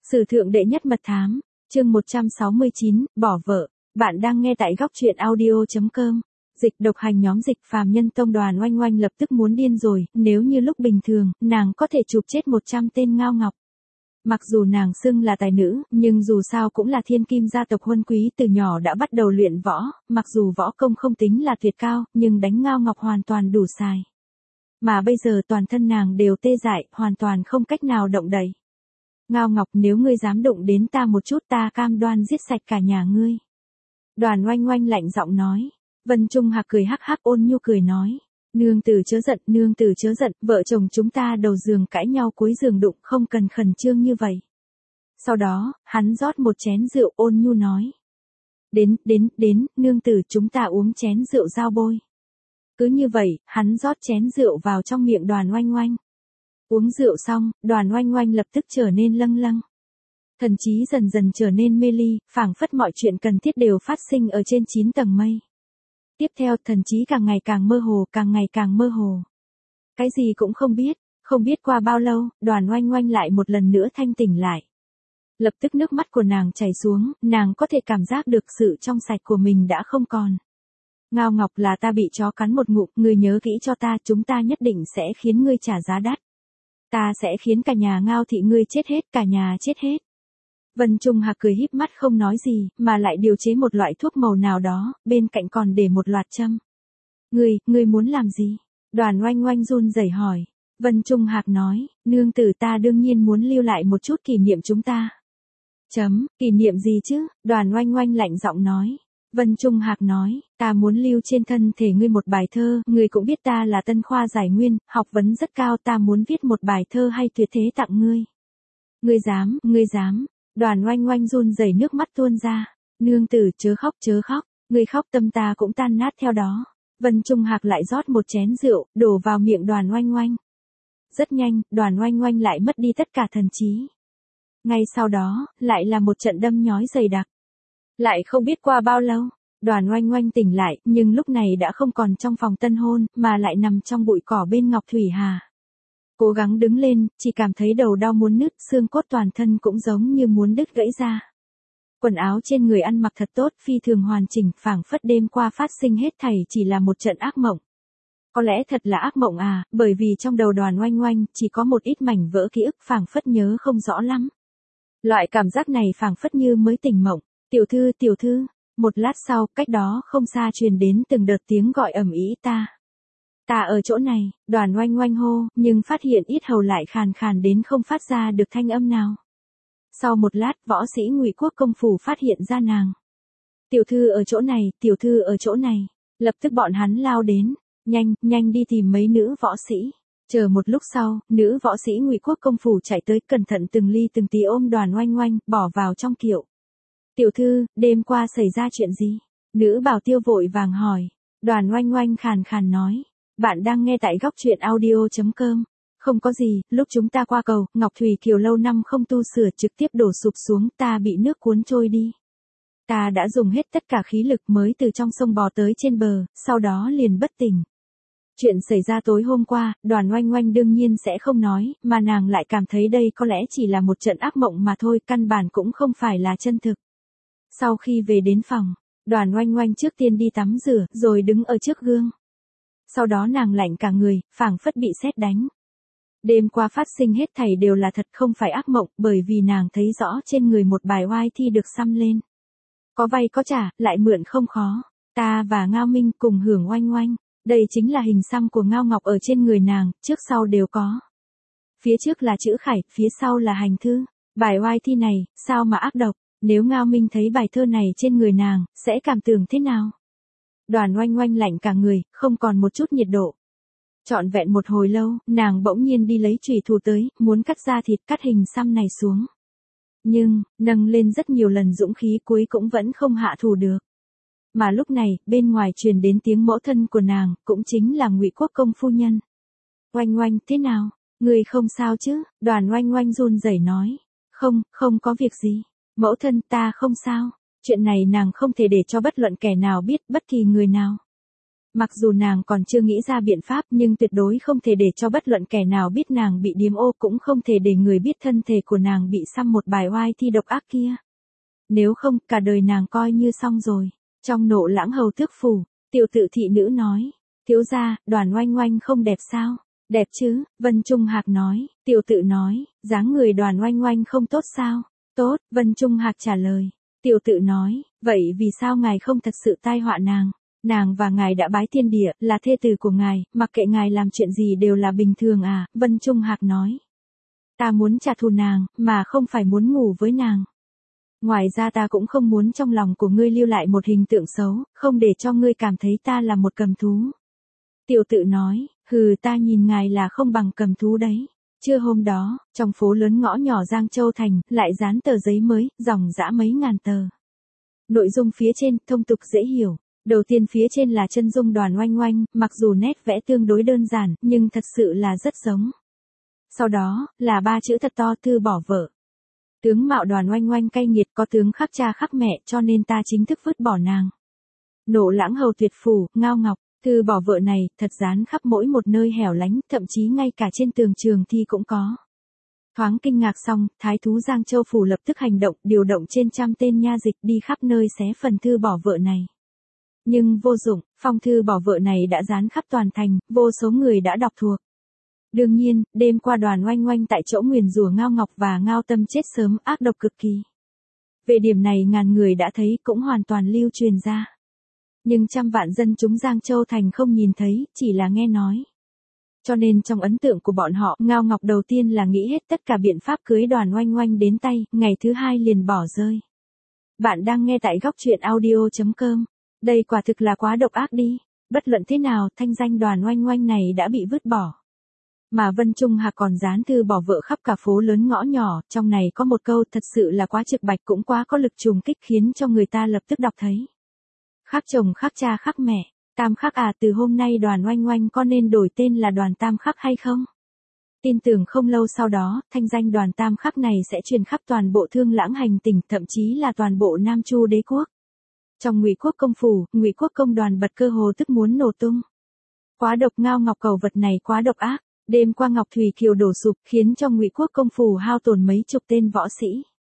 Sử thượng đệ nhất mật thám, chương 169, bỏ vợ. Bạn đang nghe tại góc truyện audio.com. Dịch độc hành nhóm Dịch Phàm Nhân Tông Đoàn Oanh Oanh lập tức muốn điên rồi, nếu như lúc bình thường, nàng có thể chụp chết 100 tên ngao ngọc. Mặc dù nàng xưng là tài nữ, nhưng dù sao cũng là thiên kim gia tộc huân quý, từ nhỏ đã bắt đầu luyện võ, mặc dù võ công không tính là tuyệt cao, nhưng đánh ngao ngọc hoàn toàn đủ xài. Mà bây giờ toàn thân nàng đều tê dại, hoàn toàn không cách nào động đậy. Ngao Ngọc, nếu ngươi dám đụng đến ta một chút, ta cam đoan giết sạch cả nhà ngươi. Đoàn Oanh Oanh lạnh giọng nói. Vân Trung Hạc cười hắc hắc, ôn nhu cười nói. Nương tử chớ giận, nương tử chớ giận, vợ chồng chúng ta đầu giường cãi nhau cuối giường đụng, không cần khẩn trương như vậy. Sau đó, hắn rót một chén rượu, ôn nhu nói. Đến, nương tử, chúng ta uống chén rượu giao bôi. Cứ như vậy, hắn rót chén rượu vào trong miệng Đoàn Oanh Oanh. Uống rượu xong, Đoàn Oanh Oanh lập tức trở nên lâng lâng. Thần trí dần dần trở nên mê ly, phảng phất mọi chuyện cần thiết đều phát sinh ở trên 9 tầng mây. Tiếp theo, thần trí càng ngày càng mơ hồ, càng ngày càng mơ hồ. Cái gì cũng không biết qua bao lâu, Đoàn Oanh Oanh lại một lần nữa thanh tỉnh lại. Lập tức nước mắt của nàng chảy xuống, nàng có thể cảm giác được sự trong sạch của mình đã không còn. Ngao Ngọc, là ta bị chó cắn một ngụm, ngươi nhớ kỹ cho ta, chúng ta nhất định sẽ khiến ngươi trả giá đắt. Ta sẽ khiến cả nhà Ngao thị ngươi chết hết, cả nhà chết hết. Vân Trung Hạc cười híp mắt không nói gì, mà lại điều chế một loại thuốc màu nào đó, bên cạnh còn để một loạt châm. Ngươi muốn làm gì? Đoàn Oanh Oanh run rẩy hỏi. Vân Trung Hạc nói, nương tử, ta đương nhiên muốn lưu lại một chút kỷ niệm chúng ta. Kỷ niệm gì chứ? Đoàn Oanh Oanh lạnh giọng nói. Vân Trung Hạc nói, ta muốn lưu trên thân thể ngươi một bài thơ, ngươi cũng biết ta là tân khoa giải nguyên, học vấn rất cao, ta muốn viết một bài thơ hay tuyệt thế tặng ngươi. Ngươi dám, Đoàn Oanh Oanh run rẩy, nước mắt tuôn ra. Nương tử, chớ khóc, ngươi khóc tâm ta cũng tan nát theo đó. Vân Trung Hạc lại rót một chén rượu, đổ vào miệng Đoàn Oanh Oanh. Rất nhanh, Đoàn Oanh Oanh lại mất đi tất cả thần trí. Ngay sau đó, lại là một trận đâm nhói dày đặc. Lại không biết qua bao lâu, Đoàn Oanh Oanh tỉnh lại, nhưng lúc này đã không còn trong phòng tân hôn, mà lại nằm trong bụi cỏ bên Ngọc Thủy Hà. Cố gắng đứng lên, chỉ cảm thấy đầu đau muốn nứt, xương cốt toàn thân cũng giống như muốn đứt gãy ra. Quần áo trên người ăn mặc thật tốt, phi thường hoàn chỉnh, phảng phất đêm qua phát sinh hết thảy chỉ là một trận ác mộng. Có lẽ thật là ác mộng à, bởi vì trong đầu Đoàn Oanh Oanh chỉ có một ít mảnh vỡ ký ức, phảng phất nhớ không rõ lắm. Loại cảm giác này phảng phất như mới tỉnh mộng. Tiểu thư, một lát sau, cách đó không xa truyền đến từng đợt tiếng gọi ầm ĩ, ta ở chỗ này. Đoàn Oanh Oanh hô, nhưng phát hiện yết hầu lại khàn khàn đến không phát ra được thanh âm nào. Sau một lát, võ sĩ Ngụy Quốc công phủ phát hiện ra nàng. Tiểu thư ở chỗ này, lập tức bọn hắn lao đến, nhanh đi tìm mấy nữ võ sĩ. Chờ một lúc sau, nữ võ sĩ Ngụy Quốc công phủ chạy tới, cẩn thận từng ly từng tí ôm Đoàn Oanh Oanh, bỏ vào trong kiệu. Tiểu thư, đêm qua xảy ra chuyện gì? Nữ bảo tiêu vội vàng hỏi. Đoàn Oanh Oanh khàn khàn nói. Bạn đang nghe tại góc truyện audio.com. Không có gì, lúc chúng ta qua cầu, Ngọc Thủy Kiều lâu năm không tu sửa, trực tiếp đổ sụp xuống, ta bị nước cuốn trôi đi. Ta đã dùng hết tất cả khí lực mới từ trong sông bò tới trên bờ, sau đó liền bất tỉnh. Chuyện xảy ra tối hôm qua, Đoàn Oanh Oanh đương nhiên sẽ không nói, mà nàng lại cảm thấy đây có lẽ chỉ là một trận ác mộng mà thôi, căn bản cũng không phải là chân thực. Sau khi về đến phòng, Đoàn Oanh Oanh trước tiên đi tắm rửa, rồi đứng ở trước gương. Sau đó nàng lạnh cả người, phảng phất bị sét đánh. Đêm qua phát sinh hết thảy đều là thật, không phải ác mộng, bởi vì nàng thấy rõ trên người một bài oai thi được xăm lên. Có vay có trả, lại mượn không khó. Ta và Ngao Minh cùng hưởng Oanh Oanh. Đây chính là hình xăm của Ngao Ngọc ở trên người nàng, trước sau đều có. Phía trước là chữ khải, phía sau là hành thư. Bài oai thi này, sao mà ác độc, nếu Ngao Minh thấy bài thơ này trên người nàng, sẽ cảm tưởng thế nào? Đoàn Oanh Oanh lạnh cả người, không còn một chút nhiệt độ. Trọn vẹn một hồi lâu, nàng bỗng nhiên đi lấy chùy thủ tới, muốn cắt da thịt, cắt hình xăm này xuống. Nhưng, nâng lên rất nhiều lần dũng khí cuối cũng vẫn không hạ thủ được. Mà lúc này, bên ngoài truyền đến tiếng mẫu thân của nàng, cũng chính là Ngụy Quốc công phu nhân. Oanh Oanh, thế nào? Ngươi không sao chứ? Đoàn Oanh Oanh run rẩy nói. Không có việc gì. Mẫu thân, ta không sao. Chuyện này nàng không thể để cho bất luận kẻ nào biết, bất kỳ người nào. Mặc dù nàng còn chưa nghĩ ra biện pháp nhưng tuyệt đối không thể để cho bất luận kẻ nào biết nàng bị điếm ô, cũng không thể để người biết thân thể của nàng bị xăm một bài oai thi độc ác kia. Nếu không, cả đời nàng coi như xong rồi. Trong Nộ Lãng Hầu Tước Phủ, Tiểu Tự thị nữ nói, thiếu gia, Đoàn Oanh Oanh không đẹp sao? Đẹp chứ, Vân Trung Hạc nói. Tiểu Tự nói, dáng người Đoàn Oanh Oanh không tốt sao? Tốt, Vân Trung Hạc trả lời. Tiểu Tự nói, vậy vì sao ngài không thật sự tai họa nàng? Nàng và ngài đã bái thiên địa, là thê tử của ngài, mặc kệ ngài làm chuyện gì đều là bình thường à? Vân Trung Hạc nói. Ta muốn trả thù nàng, mà không phải muốn ngủ với nàng. Ngoài ra ta cũng không muốn trong lòng của ngươi lưu lại một hình tượng xấu, không để cho ngươi cảm thấy ta là một cầm thú. Tiểu Tự nói, hừ, ta nhìn ngài là không bằng cầm thú đấy. Trưa hôm đó, trong phố lớn ngõ nhỏ Giang Châu Thành, lại dán tờ giấy mới, dòng dã mấy ngàn tờ. Nội dung phía trên, thông tục dễ hiểu. Đầu tiên phía trên là chân dung Đoàn Oanh Oanh, mặc dù nét vẽ tương đối đơn giản, nhưng thật sự là rất giống. Sau đó, là 3 chữ thật to: thư bỏ vợ. Tướng mạo Đoàn Oanh Oanh cay nghiệt, có tướng khắc cha khắc mẹ, cho nên ta chính thức vứt bỏ nàng. Nộ Lãng Hầu Tuyệt Phủ, Ngao Ngọc. Thư bỏ vợ này, thật dán khắp mỗi một nơi hẻo lánh, thậm chí ngay cả trên tường trường thi cũng có. Thoáng kinh ngạc xong, Thái thú Giang Châu Phủ lập tức hành động, điều động trên trăm tên nha dịch đi khắp nơi xé phần thư bỏ vợ này. Nhưng vô dụng, phong thư bỏ vợ này đã dán khắp toàn thành, vô số người đã đọc thuộc. Đương nhiên, đêm qua Đoàn Oanh Oanh tại chỗ nguyền rủa Ngao Ngọc và Ngao Tâm chết sớm, ác độc cực kỳ. Về điểm này ngàn người đã thấy, cũng hoàn toàn lưu truyền ra. Nhưng trăm vạn dân chúng Giang Châu Thành không nhìn thấy, chỉ là nghe nói. Cho nên trong ấn tượng của bọn họ, Ngao Ngọc đầu tiên là nghĩ hết tất cả biện pháp cưới Đoàn Oanh Oanh đến tay, ngày thứ hai liền bỏ rơi. Bạn đang nghe tại góc truyện audio.com. Đây quả thực là quá độc ác đi. Bất luận thế nào, thanh danh Đoàn Oanh Oanh này đã bị vứt bỏ. Mà Vân Trung Hạc còn dán thư bỏ vợ khắp cả phố lớn ngõ nhỏ, trong này có một câu thật sự là quá trực bạch, cũng quá có lực trùng kích, khiến cho người ta lập tức đọc thấy. Khắc chồng khắc cha khắc mẹ, tam khắc à, từ hôm nay Đoàn Oanh Oanh có nên đổi tên là Đoàn Tam Khắc hay không? Tin tưởng không lâu sau đó, thanh danh Đoàn Tam Khắc này sẽ truyền khắp toàn bộ Thương Lãng hành tỉnh, thậm chí là toàn bộ Nam Chu đế quốc. Trong Ngụy Quốc công phủ, Ngụy Quốc công Đoàn Bật cơ hồ tức muốn nổ tung. Quá độc, Ngao Ngọc cầu vật này quá độc ác. Đêm qua Ngọc Thủy Kiều đổ sụp, khiến cho Ngụy Quốc công phủ hao tổn mấy chục tên võ sĩ.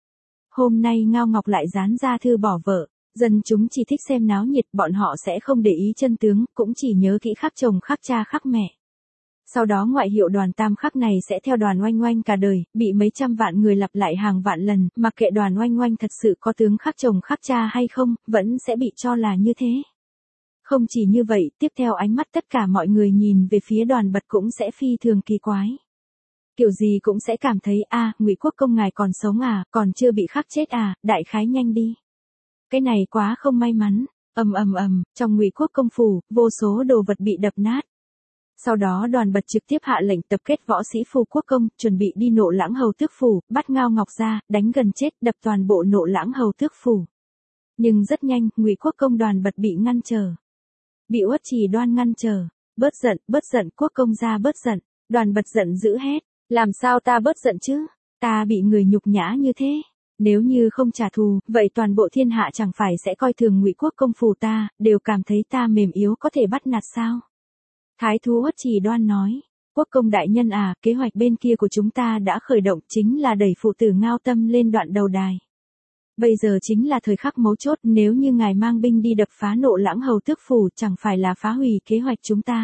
Hôm nay Ngao Ngọc lại dán ra thư bỏ vợ. Dân chúng chỉ thích xem náo nhiệt, bọn họ sẽ không để ý chân tướng, cũng chỉ nhớ kỹ khắc chồng khắc cha khắc mẹ. Sau đó ngoại hiệu Đoàn Tam Khắc này sẽ theo Đoàn Oanh Oanh cả đời, bị mấy trăm vạn người lặp lại hàng vạn lần, mặc kệ Đoàn Oanh Oanh thật sự có tướng khắc chồng khắc cha hay không, vẫn sẽ bị cho là như thế. Không chỉ như vậy, tiếp theo ánh mắt tất cả mọi người nhìn về phía Đoàn Bật cũng sẽ phi thường kỳ quái. Kiểu gì cũng sẽ cảm thấy, Ngụy Quốc công ngài còn sống à, còn chưa bị khắc chết à, đại khái nhanh đi. Cái này quá không may mắn. Trong Ngụy Quốc công phủ, vô số đồ vật bị đập nát. Sau đó Đoàn Bật trực tiếp hạ lệnh tập kết võ sĩ Phù Quốc công, chuẩn bị đi Nộ Lãng Hầu Tước Phủ, bắt Ngao Ngọc ra, đánh gần chết, đập toàn bộ Nộ Lãng Hầu Tước Phủ. Nhưng rất nhanh, Ngụy Quốc công Đoàn Bật bị ngăn trở. Bị Uất Trì Đoan ngăn trở. Bớt giận, Quốc công gia bớt giận. Đoàn Bật giận dữ hét. Làm sao ta bớt giận chứ? Ta bị người nhục nhã như thế. Nếu như không trả thù, vậy toàn bộ thiên hạ chẳng phải sẽ coi thường Ngụy Quốc công phủ ta, đều cảm thấy ta mềm yếu có thể bắt nạt sao? Thái thú Uất Trì Đoan nói. Quốc công đại nhân à, kế hoạch bên kia của chúng ta đã khởi động, chính là đẩy phụ tử Ngao Tâm lên đoạn đầu đài. Bây giờ chính là thời khắc mấu chốt, nếu như ngài mang binh đi đập phá Nộ Lãng Hầu Tước Phủ, chẳng phải là phá hủy kế hoạch chúng ta.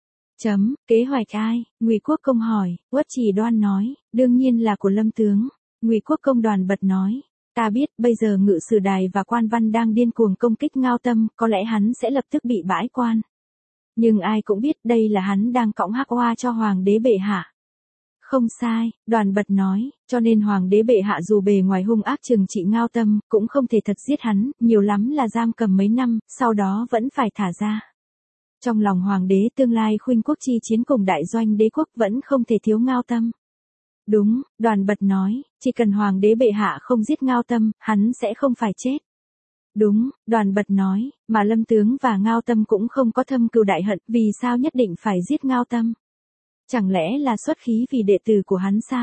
Kế hoạch ai? Ngụy Quốc công hỏi. Uất Trì Đoan nói, đương nhiên là của Lâm tướng. Ngụy Quốc công Đoàn Bật nói, ta biết, bây giờ Ngự Sử Đài và quan văn đang điên cuồng công kích Ngao Tâm, có lẽ hắn sẽ lập tức bị bãi quan. Nhưng ai cũng biết đây là hắn đang cõng hắc oa cho Hoàng đế bệ hạ. Không sai, Đoàn Bật nói, cho nên Hoàng đế bệ hạ dù bề ngoài hung ác trừng trị Ngao Tâm, cũng không thể thật giết hắn, nhiều lắm là giam cầm mấy năm, sau đó vẫn phải thả ra. Trong lòng Hoàng đế tương lai khuynh quốc chi chiến cùng đại doanh đế quốc vẫn không thể thiếu Ngao Tâm. Đúng, Đoàn Bật nói, chỉ cần Hoàng đế bệ hạ không giết Ngao Tâm, hắn sẽ không phải chết. Đúng, Đoàn Bật nói, mà Lâm tướng và Ngao Tâm cũng không có thâm cừu đại hận, vì sao nhất định phải giết Ngao Tâm? Chẳng lẽ là xuất khí vì đệ tử của hắn sao?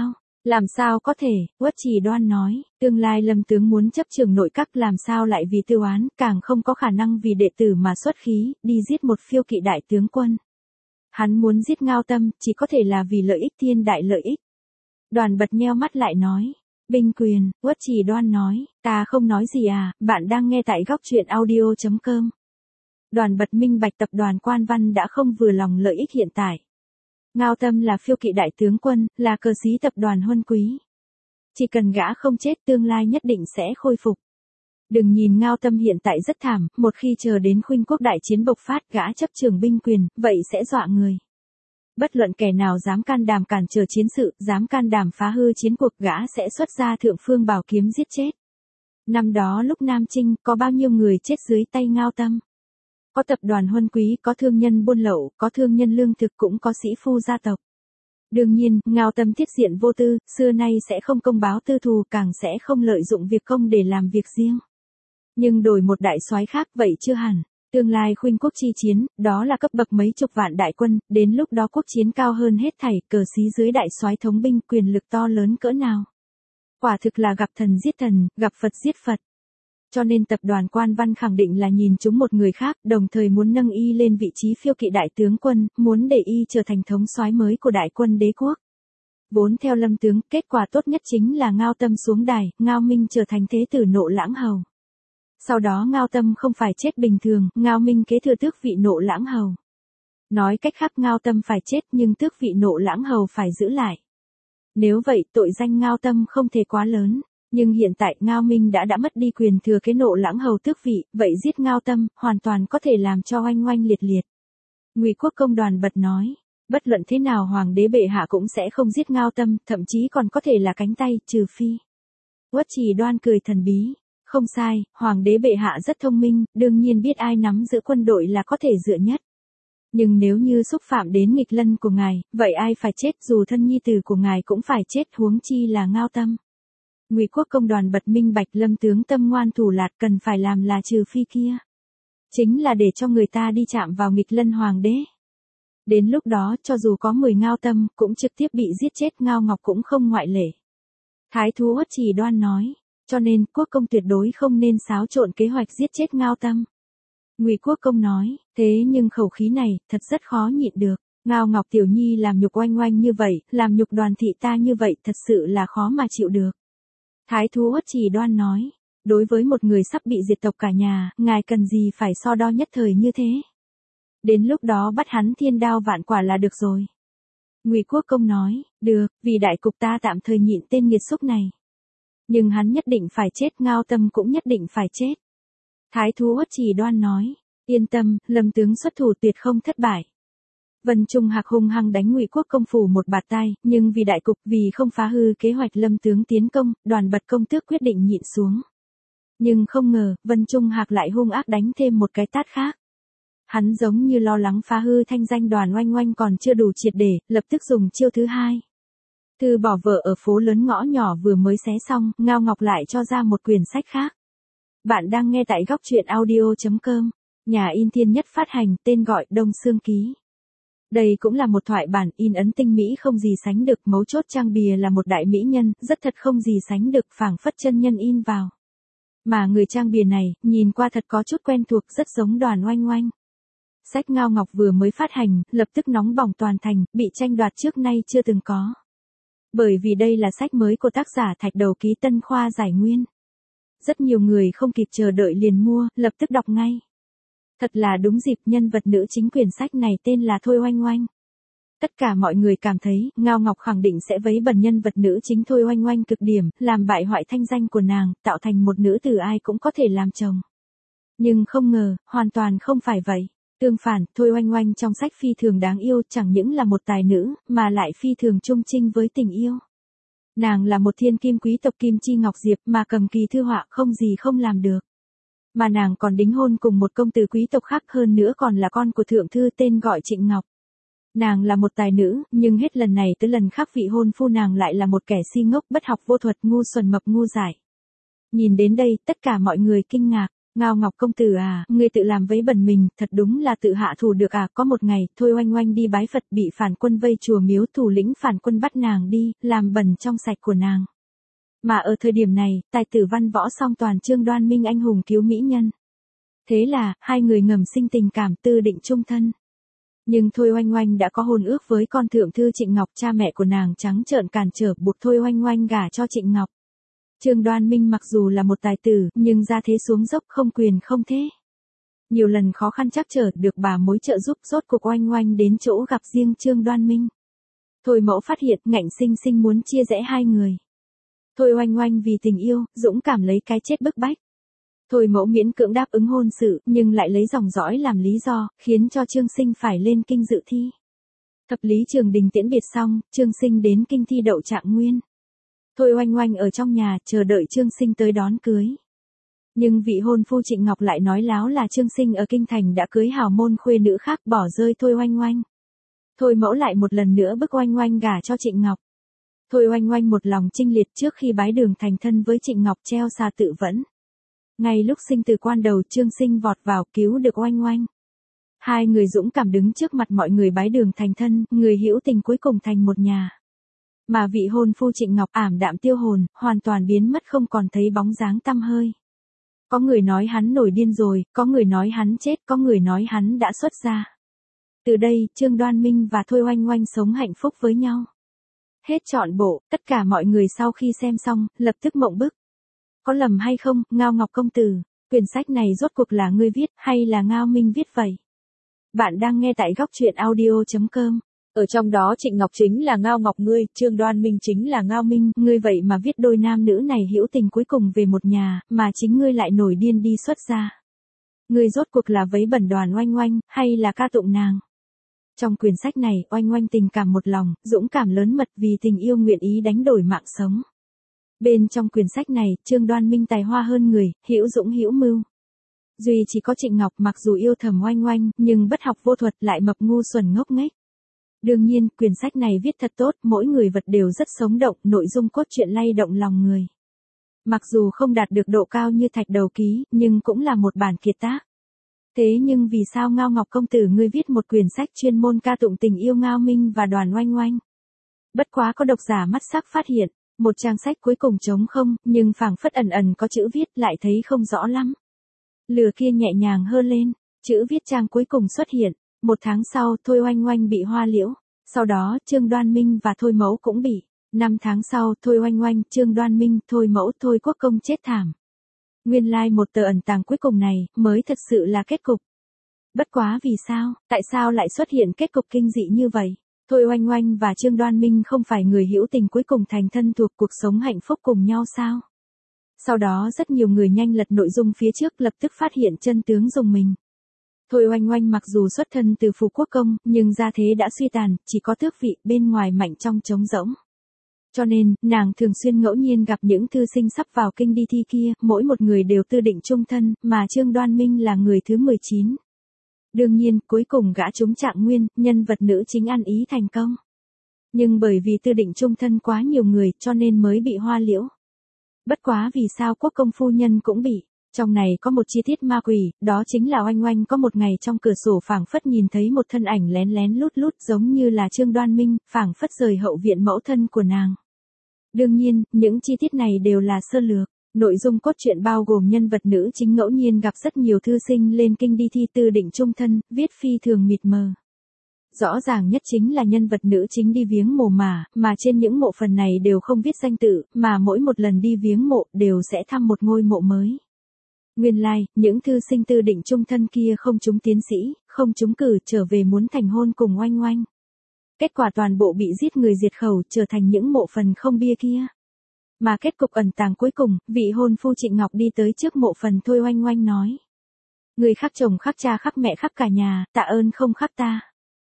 Làm sao có thể, Uất Trì Đoan nói, tương lai Lâm tướng muốn chấp trường nội các làm sao lại vì tư oán, càng không có khả năng vì đệ tử mà xuất khí, đi giết một phiêu kỵ đại tướng quân. Hắn muốn giết Ngao Tâm, chỉ có thể là vì lợi ích thiên đại lợi ích. Đoàn Bật nheo mắt lại nói, binh quyền, Uất Trì Đoan nói, ta không nói gì à, bạn đang nghe tại góc truyện audio.com. Đoàn Bật minh bạch tập đoàn Quan Văn đã không vừa lòng lợi ích hiện tại. Ngao Tâm là phiêu kỵ đại tướng quân, là cờ sĩ tập đoàn Huân Quý. Chỉ cần gã không chết tương lai nhất định sẽ khôi phục. Đừng nhìn Ngao Tâm hiện tại rất thảm, một khi chờ đến Khuynh quốc đại chiến bộc phát gã chấp trường binh quyền, vậy sẽ dọa người. Bất luận kẻ nào dám can đảm cản trở chiến sự, dám can đảm phá hư chiến cuộc gã sẽ xuất ra thượng phương bảo kiếm giết chết. Năm đó lúc Nam Chinh có bao nhiêu người chết dưới tay Ngao Tâm. Có tập đoàn Huân Quý, có thương nhân buôn lậu, có thương nhân lương thực cũng có sĩ phu gia tộc. Đương nhiên, Ngao Tâm thiết diện vô tư, xưa nay sẽ không công báo tư thù càng sẽ không lợi dụng việc công để làm việc riêng. Nhưng đổi một đại soái khác vậy chưa hẳn. Tương lai Khuynh quốc chi chiến, đó là cấp bậc mấy chục vạn đại quân, đến lúc đó quốc chiến cao hơn hết thảy, cờ xí dưới đại soái thống binh quyền lực to lớn cỡ nào. Quả thực là gặp thần giết thần, gặp Phật giết Phật. Cho nên tập đoàn Quan Văn khẳng định là nhìn chúng một người khác, đồng thời muốn nâng y lên vị trí phiêu kỵ đại tướng quân, muốn để y trở thành thống soái mới của đại quân đế quốc. Vốn theo Lâm tướng, kết quả tốt nhất chính là Ngao Tâm xuống đài, Ngao Minh trở thành thế tử Nộ Lãng Hầu. Sau đó Ngao Tâm không phải chết bình thường, Ngao Minh kế thừa tước vị Nộ Lãng Hầu. Nói cách khác Ngao Tâm phải chết nhưng tước vị Nộ Lãng Hầu phải giữ lại. Nếu vậy tội danh Ngao Tâm không thể quá lớn. Nhưng hiện tại Ngao Minh đã mất đi quyền thừa kế Nộ Lãng Hầu tước vị, vậy giết Ngao Tâm, hoàn toàn có thể làm cho oanh oanh liệt liệt. Ngụy Quốc Công Đoàn Bật nói, bất luận thế nào hoàng đế bệ hạ cũng sẽ không giết Ngao Tâm, thậm chí còn có thể là cánh tay, trừ phi. Uất Trì Đoan cười thần bí, không sai, hoàng đế bệ hạ rất thông minh, đương nhiên biết ai nắm giữ quân đội là có thể dựa nhất. Nhưng nếu như xúc phạm đến nghịch lân của ngài, vậy ai phải chết dù thân nhi tử của ngài cũng phải chết huống chi là Ngao Tâm. Ngụy Quốc Công Đoàn Bật minh bạch Lâm tướng tâm ngoan thủ lạt cần phải làm là trừ phi kia. Chính là để cho người ta đi chạm vào nghịch lân hoàng đế. Đến lúc đó cho dù có 10 Ngao Tâm cũng trực tiếp bị giết chết Ngao Ngọc cũng không ngoại lệ. Thái thú Uất Trì Đoan nói, cho nên quốc công tuyệt đối không nên xáo trộn kế hoạch giết chết Ngao Tâm. Ngụy Quốc Công nói, thế nhưng khẩu khí này thật rất khó nhịn được. Ngao Ngọc tiểu nhi làm nhục oanh oanh như vậy, làm nhục Đoàn thị ta như vậy thật sự là khó mà chịu được. Thái thú Uất Trì Đoan nói, đối với một người sắp bị diệt tộc cả nhà, ngài cần gì phải so đo nhất thời như thế. Đến lúc đó bắt hắn thiên đao vạn quả là được rồi. Ngụy Quốc Công nói, được, vì đại cục ta tạm thời nhịn tên nghiệt xúc này. Nhưng hắn nhất định phải chết, Ngao Tâm cũng nhất định phải chết. Thái thú Uất Trì Đoan nói, yên tâm, Lâm tướng xuất thủ tuyệt không thất bại. Vân Trung Hạc hung hăng đánh Ngụy Quốc Công phủ một bạt tai, nhưng vì đại cục, vì không phá hư kế hoạch Lâm tướng tiến công, Đoàn Bật công tước quyết định nhịn xuống. Nhưng không ngờ, Vân Trung Hạc lại hung ác đánh thêm một cái tát khác. Hắn giống như lo lắng phá hư thanh danh Đoàn Oanh Oanh còn chưa đủ triệt để, lập tức dùng chiêu thứ hai. Thư bỏ vợ ở phố lớn ngõ nhỏ vừa mới xé xong, Ngao Ngọc lại cho ra một quyển sách khác. Bạn đang nghe tại góc truyện audio.com, nhà in Thiên Nhất phát hành, tên gọi Đông Sương Ký. Đây cũng là một thoại bản in ấn tinh mỹ không gì sánh được, mấu chốt trang bìa là một đại mỹ nhân, rất thật không gì sánh được, phảng phất chân nhân in vào. Mà người trang bìa này, nhìn qua thật có chút quen thuộc, rất giống Đoàn Oanh Oanh. Sách Ngao Ngọc vừa mới phát hành, lập tức nóng bỏng toàn thành, bị tranh đoạt trước nay chưa từng có. Bởi vì đây là sách mới của tác giả Thạch Đầu Ký Tân Khoa Giải Nguyên. Rất nhiều người không kịp chờ đợi liền mua, lập tức đọc ngay. Thật là đúng dịp, nhân vật nữ chính quyển sách này tên là Thôi Oanh Oanh. Tất cả mọi người cảm thấy, Ngao Ngọc khẳng định sẽ vấy bẩn nhân vật nữ chính Thôi Oanh Oanh cực điểm, làm bại hoại thanh danh của nàng, tạo thành một nữ tử ai cũng có thể làm chồng. Nhưng không ngờ, hoàn toàn không phải vậy. Tương phản, Thôi Oanh Oanh trong sách phi thường đáng yêu, chẳng những là một tài nữ, mà lại phi thường trung trinh với tình yêu. Nàng là một thiên kim quý tộc Kim Chi Ngọc Diệp mà cầm kỳ thư họa không gì không làm được. Mà nàng còn đính hôn cùng một công tử quý tộc khác, hơn nữa còn là con của thượng thư tên gọi Trịnh Ngọc. Nàng là một tài nữ, nhưng hết lần này tới lần khác vị hôn phu nàng lại là một kẻ si ngốc, bất học vô thuật, ngu xuẩn mập ngu dại. Nhìn đến đây, tất cả mọi người kinh ngạc. Ngao Ngọc công tử à, ngươi tự làm vấy bẩn mình, thật đúng là tự hạ thủ được à, có một ngày, Thôi Oanh Oanh đi bái Phật bị phản quân vây chùa miếu, thủ lĩnh phản quân bắt nàng đi, làm bẩn trong sạch của nàng. Mà ở thời điểm này, tài tử văn võ song toàn Trương Đoan Minh anh hùng cứu mỹ nhân. Thế là, hai người ngầm sinh tình cảm tư định chung thân. Nhưng Thôi Oanh Oanh đã có hôn ước với con thượng thư Trịnh Ngọc, cha mẹ của nàng trắng trợn cản trở buộc Thôi Oanh Oanh gả cho Trịnh Ngọc. Trương Đoan Minh mặc dù là một tài tử, nhưng ra thế xuống dốc không quyền không thế. Nhiều lần khó khăn trắc trở được bà mối trợ giúp, rốt cuộc Oanh Oanh đến chỗ gặp riêng Trương Đoan Minh. Thôi mẫu phát hiện ngạnh sinh sinh muốn chia rẽ hai người. Thôi Oanh Oanh vì tình yêu, dũng cảm lấy cái chết bức bách. Thôi mẫu miễn cưỡng đáp ứng hôn sự, nhưng lại lấy dòng dõi làm lý do, khiến cho Trương Sinh phải lên kinh dự thi. Thập lý trường đình tiễn biệt xong, Trương Sinh đến kinh thi đậu trạng nguyên. Thôi Oanh Oanh ở trong nhà chờ đợi Trương Sinh tới đón cưới. Nhưng vị hôn phu Trịnh Ngọc lại nói láo là Trương Sinh ở kinh thành đã cưới hào môn khuê nữ khác, bỏ rơi Thôi Oanh Oanh. Thôi mẫu lại một lần nữa bức Oanh Oanh gả cho Trịnh Ngọc. Thôi Oanh Oanh một lòng chinh liệt trước khi bái đường thành thân với Trịnh Ngọc treo xà tự vẫn. Ngay lúc sinh tử quan đầu, Trương Sinh vọt vào cứu được Oanh Oanh. Hai người dũng cảm đứng trước mặt mọi người bái đường thành thân, người hữu tình cuối cùng thành một nhà. Mà vị hôn phu Trịnh Ngọc ảm đạm tiêu hồn, hoàn toàn biến mất không còn thấy bóng dáng tăm hơi. Có người nói hắn nổi điên rồi, có người nói hắn chết, có người nói hắn đã xuất gia. Từ đây, Trương Đoan Minh và Thôi Oanh Oanh sống hạnh phúc với nhau. Hết trọn bộ, tất cả mọi người sau khi xem xong, lập tức mộng bức. Có lầm hay không, Ngao Ngọc công tử, quyển sách này rốt cuộc là ngươi viết hay là Ngao Minh viết vậy? Bạn đang nghe tại góc truyện audio.com. Ở trong đó Trịnh Ngọc chính là Ngao Ngọc ngươi, Trương Đoan Minh chính là Ngao Minh, ngươi vậy mà viết đôi nam nữ này hữu tình cuối cùng về một nhà, mà chính ngươi lại nổi điên đi xuất gia. Ngươi rốt cuộc là vấy bẩn Đoàn Oanh Oanh, hay là ca tụng nàng? Trong quyển sách này, Oanh Oanh tình cảm một lòng, dũng cảm lớn mật vì tình yêu nguyện ý đánh đổi mạng sống. Bên trong quyển sách này, Trương Đoan Minh tài hoa hơn người, hữu dũng hữu mưu. Duy chỉ có Trịnh Ngọc mặc dù yêu thầm Oanh Oanh, nhưng bất học vô thuật lại mập ngu xuẩn ngốc nghếch. Đương nhiên, quyển sách này viết thật tốt, mỗi người vật đều rất sống động, nội dung cốt truyện lay động lòng người. Mặc dù không đạt được độ cao như Thạch Đầu Ký, nhưng cũng là một bản kiệt tác. Thế nhưng vì sao Ngao Ngọc công tử ngươi viết một quyển sách chuyên môn ca tụng tình yêu Ngao Minh và Đoàn Oanh Oanh? Bất quá có độc giả mắt sắc phát hiện, một trang sách cuối cùng trống không, nhưng phảng phất ẩn ẩn có chữ viết lại thấy không rõ lắm. Lửa kia nhẹ nhàng hơ lên, chữ viết trang cuối cùng xuất hiện. 1 tháng sau, Thôi Oanh Oanh bị hoa liễu. Sau đó, Trương Đoan Minh và Thôi Mẫu cũng bị. 5 tháng sau, Thôi Oanh Oanh, Trương Đoan Minh, Thôi Mẫu, Thôi Quốc Công chết thảm. Nguyên lai một tờ ẩn tàng cuối cùng này, mới thật sự là kết cục. Bất quá vì sao, tại sao lại xuất hiện kết cục kinh dị như vậy? Thôi Oanh Oanh và Trương Đoan Minh không phải người hữu tình cuối cùng thành thân thuộc cuộc sống hạnh phúc cùng nhau sao? Sau đó rất nhiều người nhanh lật nội dung phía trước lập tức phát hiện chân tướng dùng mình. Thôi Oanh Oanh mặc dù xuất thân từ phủ quốc công, nhưng gia thế đã suy tàn, chỉ có tước vị, bên ngoài mạnh trong trống rỗng. Cho nên, nàng thường xuyên ngẫu nhiên gặp những thư sinh sắp vào kinh đi thi kia, mỗi một người đều tư định chung thân, mà Trương Đoan Minh là người thứ 19. Đương nhiên, cuối cùng gã trúng trạng nguyên, nhân vật nữ chính ăn ý thành công. Nhưng bởi vì tư định chung thân quá nhiều người, cho nên mới bị hoa liễu. Bất quá vì sao quốc công phu nhân cũng bị? Trong này có một chi tiết ma quỷ, đó chính là Oanh Oanh có một ngày trong cửa sổ phảng phất nhìn thấy một thân ảnh lén lén lút lút giống như là Trương Đoan Minh, phảng phất rời hậu viện mẫu thân của nàng. Đương nhiên, những chi tiết này đều là sơ lược. Nội dung cốt truyện bao gồm nhân vật nữ chính ngẫu nhiên gặp rất nhiều thư sinh lên kinh đi thi tư định chung thân, viết phi thường mịt mờ. Rõ ràng nhất chính là nhân vật nữ chính đi viếng mồ mà trên những mộ phần này đều không viết danh tự, mà mỗi một lần đi viếng mộ đều sẽ thăm một ngôi mộ mới. Nguyên lai, những thư sinh tư định chung thân kia không trúng tiến sĩ, không trúng cử trở về muốn thành hôn cùng Oanh Oanh. Kết quả toàn bộ bị giết người diệt khẩu trở thành những mộ phần không bia kia. Mà kết cục ẩn tàng cuối cùng, vị hôn phu Trịnh Ngọc đi tới trước mộ phần Thôi Oanh Oanh nói. Người khác chồng khác cha khác mẹ khác cả nhà, tạ ơn không khác ta.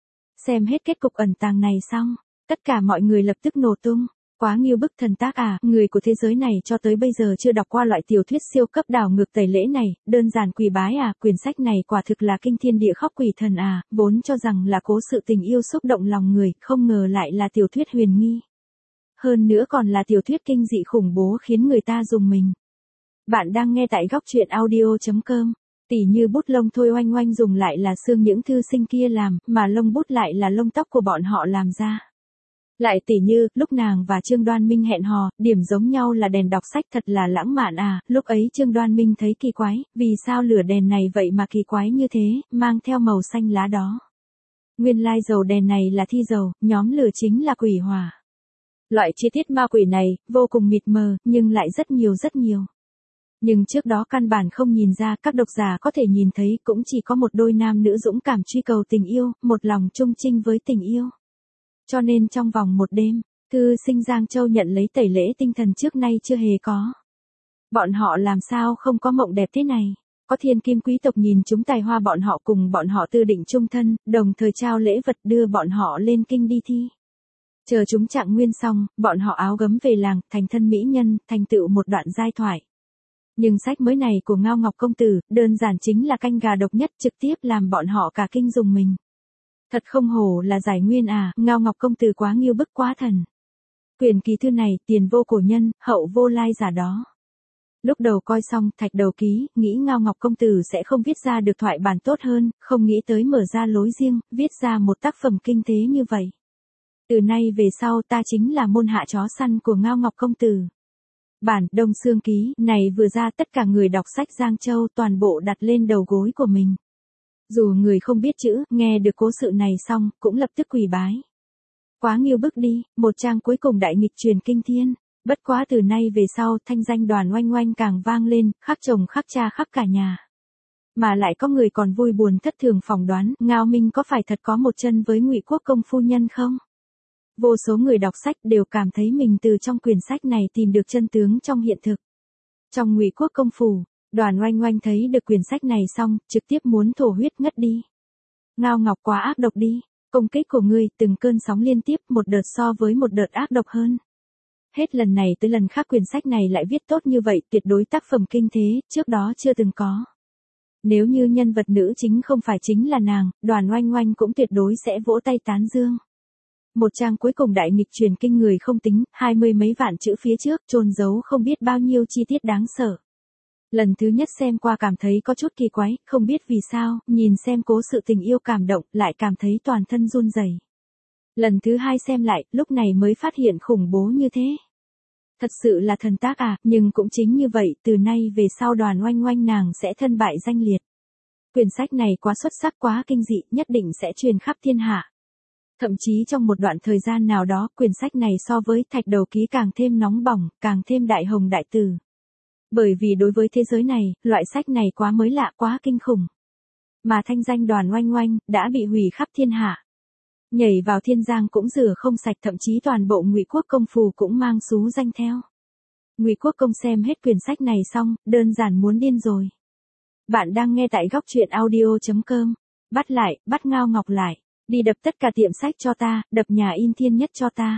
Xem hết kết cục ẩn tàng này xong, tất cả mọi người lập tức nổ tung. Quá nghiêu bức thần tác à, người của thế giới này cho tới bây giờ chưa đọc qua loại tiểu thuyết siêu cấp đảo ngược tẩy lễ này, đơn giản quỳ bái à, quyển sách này quả thực là kinh thiên địa khóc quỷ thần à, vốn cho rằng là cố sự tình yêu xúc động lòng người, không ngờ lại là tiểu thuyết huyền nghi. Hơn nữa còn là tiểu thuyết kinh dị khủng bố khiến người ta rùng mình. Bạn đang nghe tại góc truyện audio.com. Tỉ như bút lông thôi oanh oanh dùng lại là xương những thư sinh kia làm, mà lông bút lại là lông tóc của bọn họ làm ra. Lại tỉ như, lúc nàng và Trương Đoan Minh hẹn hò, điểm giống nhau là đèn đọc sách thật là lãng mạn à, lúc ấy Trương Đoan Minh thấy kỳ quái, vì sao lửa đèn này vậy mà kỳ quái như thế, mang theo màu xanh lá đó. Nguyên lai dầu đèn này là thi dầu, nhóm lửa chính là quỷ hỏa. Loại chi tiết ma quỷ này, vô cùng mịt mờ, nhưng lại rất nhiều. Nhưng trước đó căn bản không nhìn ra, các độc giả có thể nhìn thấy cũng chỉ có một đôi nam nữ dũng cảm truy cầu tình yêu, một lòng trung trinh với tình yêu. Cho nên trong vòng một đêm, thư sinh Giang Châu nhận lấy tẩy lễ tinh thần trước nay chưa hề có. Bọn họ làm sao không có mộng đẹp thế này, có thiên kim quý tộc nhìn chúng tài hoa bọn họ cùng bọn họ tư định chung thân, đồng thời trao lễ vật đưa bọn họ lên kinh đi thi. Chờ chúng trạng nguyên xong, bọn họ áo gấm về làng, thành thân mỹ nhân, thành tựu một đoạn giai thoại. Nhưng sách mới này của Ngao Ngọc Công Tử, đơn giản chính là canh gà độc nhất trực tiếp làm bọn họ cả kinh dùng mình. Thật không hổ là giải nguyên à, Ngao Ngọc Công Tử quá nghiêu bức quá thần. Quyển kỳ thư này, tiền vô cổ nhân, hậu vô lai giả đó. Lúc đầu coi xong thạch đầu ký, nghĩ Ngao Ngọc Công Tử sẽ không viết ra được thoại bản tốt hơn, không nghĩ tới mở ra lối riêng, viết ra một tác phẩm kinh tế như vậy. Từ nay về sau ta chính là môn hạ chó săn của Ngao Ngọc Công Tử. Bản Đông Xương Ký này vừa ra tất cả người đọc sách Giang Châu toàn bộ đặt lên đầu gối của mình. Dù người không biết chữ, nghe được cố sự này xong, cũng lập tức quỳ bái. Quá nghiêu bức đi, một trang cuối cùng đại nghịch truyền kinh thiên. Bất quá từ nay về sau, thanh danh Đoàn Oanh Oanh càng vang lên, khắc chồng khắc cha khắc cả nhà. Mà lại có người còn vui buồn thất thường phỏng đoán, Ngao Minh có phải thật có một chân với Ngụy Quốc Công phu nhân không? Vô số người đọc sách đều cảm thấy mình từ trong quyển sách này tìm được chân tướng trong hiện thực. Trong Ngụy Quốc Công phủ, Đoàn Oanh Oanh thấy được quyển sách này xong, trực tiếp muốn thổ huyết ngất đi. Ngao Ngọc quá ác độc đi, công kích của ngươi từng cơn sóng liên tiếp, một đợt so với một đợt ác độc hơn. Hết lần này tới lần khác quyển sách này lại viết tốt như vậy, tuyệt đối tác phẩm kinh thế, trước đó chưa từng có. Nếu như nhân vật nữ chính không phải chính là nàng, Đoàn Oanh Oanh cũng tuyệt đối sẽ vỗ tay tán dương. Một trang cuối cùng đại nghịch truyền kinh người không tính, 20 mấy vạn chữ phía trước, chôn giấu không biết bao nhiêu chi tiết đáng sợ. Lần thứ nhất xem qua cảm thấy có chút kỳ quái, không biết vì sao, nhìn xem cố sự tình yêu cảm động, lại cảm thấy toàn thân run rẩy. Lần thứ hai xem lại, lúc này mới phát hiện khủng bố như thế. Thật sự là thần tác à, nhưng cũng chính như vậy, từ nay về sau Đoàn Oanh Oanh nàng sẽ thân bại danh liệt. Quyển sách này quá xuất sắc quá kinh dị, nhất định sẽ truyền khắp thiên hạ. Thậm chí trong một đoạn thời gian nào đó, quyển sách này so với thạch đầu ký càng thêm nóng bỏng, càng thêm đại hồng đại tử. Bởi vì đối với thế giới này, loại sách này quá mới lạ quá kinh khủng. Mà thanh danh Đoàn Oanh Oanh, đã bị hủy khắp thiên hạ. Nhảy vào thiên giang cũng rửa không sạch, thậm chí toàn bộ Ngụy Quốc Công phủ cũng mang xú danh theo. Ngụy Quốc Công xem hết quyển sách này xong, đơn giản muốn điên rồi. Bạn đang nghe tại góc truyện audio.com. Bắt Ngao Ngọc lại. Đi đập tất cả tiệm sách cho ta, đập nhà in Thiên Nhất cho ta.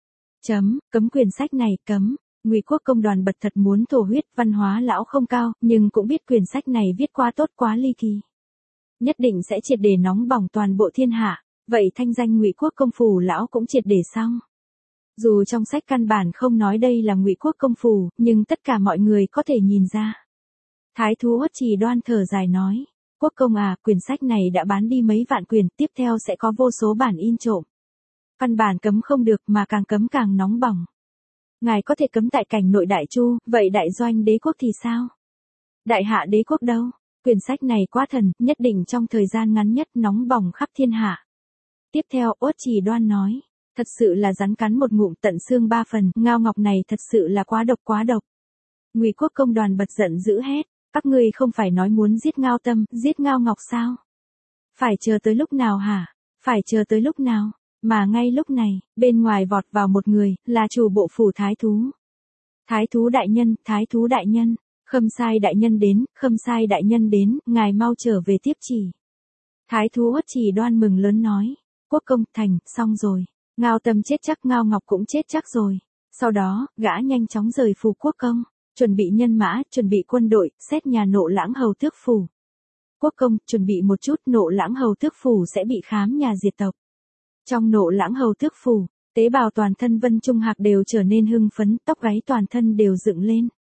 Cấm quyển sách này, cấm. Ngụy Quốc Công Đoàn bật thật muốn thổ huyết, văn hóa lão không cao, nhưng cũng biết quyển sách này viết quá tốt quá ly kỳ. Nhất định sẽ triệt để nóng bỏng toàn bộ thiên hạ, vậy thanh danh Ngụy Quốc Công phủ lão cũng triệt để xong. Dù trong sách căn bản không nói đây là Ngụy Quốc Công phủ, nhưng tất cả mọi người có thể nhìn ra. Thái thú Uất Trì Đoan thở dài nói. Quốc công à, quyển sách này đã bán đi mấy vạn quyển, tiếp theo sẽ có vô số bản in trộm. Căn bản cấm không được mà càng cấm càng nóng bỏng. Ngài có thể cấm tại cảnh nội Đại Chu, vậy Đại Doanh đế quốc thì sao? Đại Hạ đế quốc đâu? Quyển sách này quá thần, nhất định trong thời gian ngắn nhất nóng bỏng khắp thiên hạ. Tiếp theo, Uất Trì Đoan nói, thật sự là rắn cắn một ngụm tận xương 3 phần, Ngao Ngọc này thật sự là quá độc quá độc. Ngụy Quốc Công Đoàn bật giận dữ hét. Các ngươi không phải nói muốn giết Ngao Tâm, giết Ngao Ngọc sao? Phải chờ tới lúc nào hả? Phải chờ tới lúc nào? Mà ngay lúc này, bên ngoài vọt vào một người, là chủ bộ phủ thái thú. Thái thú đại nhân, Khâm Sai đại nhân đến, Khâm Sai đại nhân đến, ngài mau trở về tiếp chỉ. Thái thú Uất Trì Đoan mừng lớn nói, Quốc công thành, xong rồi. Ngao Tâm chết chắc, Ngao Ngọc cũng chết chắc rồi. Sau đó, gã nhanh chóng rời phủ Quốc công. Chuẩn bị nhân mã, chuẩn bị quân đội, xét nhà Nộ Lãng hầu tước phủ. Quốc công, chuẩn bị một chút, Nộ Lãng hầu tước phủ sẽ bị khám nhà diệt tộc. Trong Nộ Lãng hầu tước phủ, tế bào toàn thân Vân Trung Hạc đều trở nên hưng phấn, tóc gáy toàn thân đều dựng lên.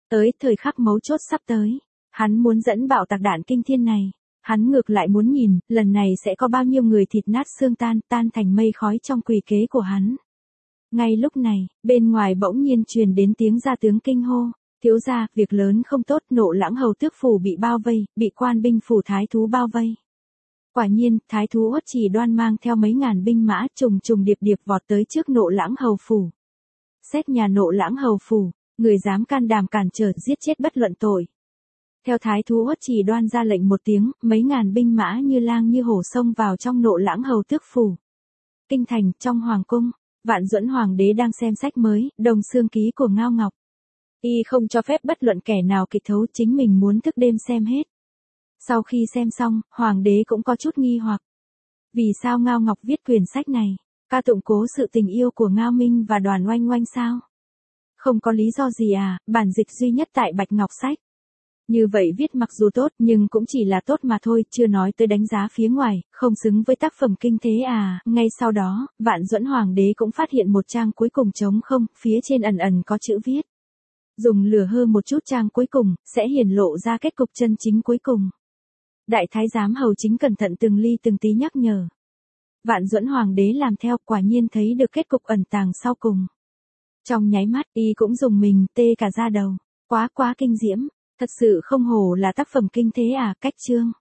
Tới thời khắc mấu chốt sắp tới, hắn muốn dẫn bạo tạc đạn kinh thiên này. Hắn ngược lại muốn nhìn, lần này sẽ có bao nhiêu người thịt nát xương tan, tan thành mây khói trong quỷ kế của hắn. Ngay lúc này, bên ngoài bỗng nhiên truyền đến tiếng gia tướng kinh hô. Thiếu gia, việc lớn không tốt, Nộ Lãng hầu tước phủ bị bao vây, bị quan binh phủ thái thú bao vây. Quả nhiên, thái thú Uất Chỉ Đoan mang theo mấy ngàn binh mã trùng trùng điệp điệp vọt tới trước Nộ Lãng hầu phủ. Xét nhà Nộ Lãng hầu phủ, người dám can đảm cản trở giết chết bất luận tội. Theo thái thú Uất Chỉ Đoan ra lệnh một tiếng, mấy ngàn binh mã như lang như hổ xông vào trong Nộ Lãng hầu tước phủ. Kinh thành, trong hoàng cung, Vạn Duẫn hoàng đế đang xem sách mới, Đồng Xương Ký của Ngao Ngọc. Y không cho phép bất luận kẻ nào kịch thấu, chính mình muốn thức đêm xem hết. Sau khi xem xong, hoàng đế cũng có chút nghi hoặc. Vì sao Ngao Ngọc viết quyển sách này? Ca tụng cố sự tình yêu của Ngao Minh và Đoàn Oanh Oanh sao? Không có lý do gì à, bản dịch duy nhất tại Bạch Ngọc Sách. Như vậy viết mặc dù tốt nhưng cũng chỉ là tốt mà thôi, chưa nói tới đánh giá phía ngoài, không xứng với tác phẩm kinh thế à. Ngay sau đó, Vạn Duẫn hoàng đế cũng phát hiện một trang cuối cùng trống không, phía trên ẩn ẩn có chữ viết. Dùng lửa hơ một chút trang cuối cùng, sẽ hiển lộ ra kết cục chân chính cuối cùng. Đại thái giám hầu chính cẩn thận từng ly từng tí nhắc nhở. Vạn Duẫn hoàng đế làm theo, quả nhiên thấy được kết cục ẩn tàng sau cùng. Trong nháy mắt, y cũng dùng mình tê cả da đầu. Quá kinh diễm, thật sự không hổ là tác phẩm kinh thế à, cách chương.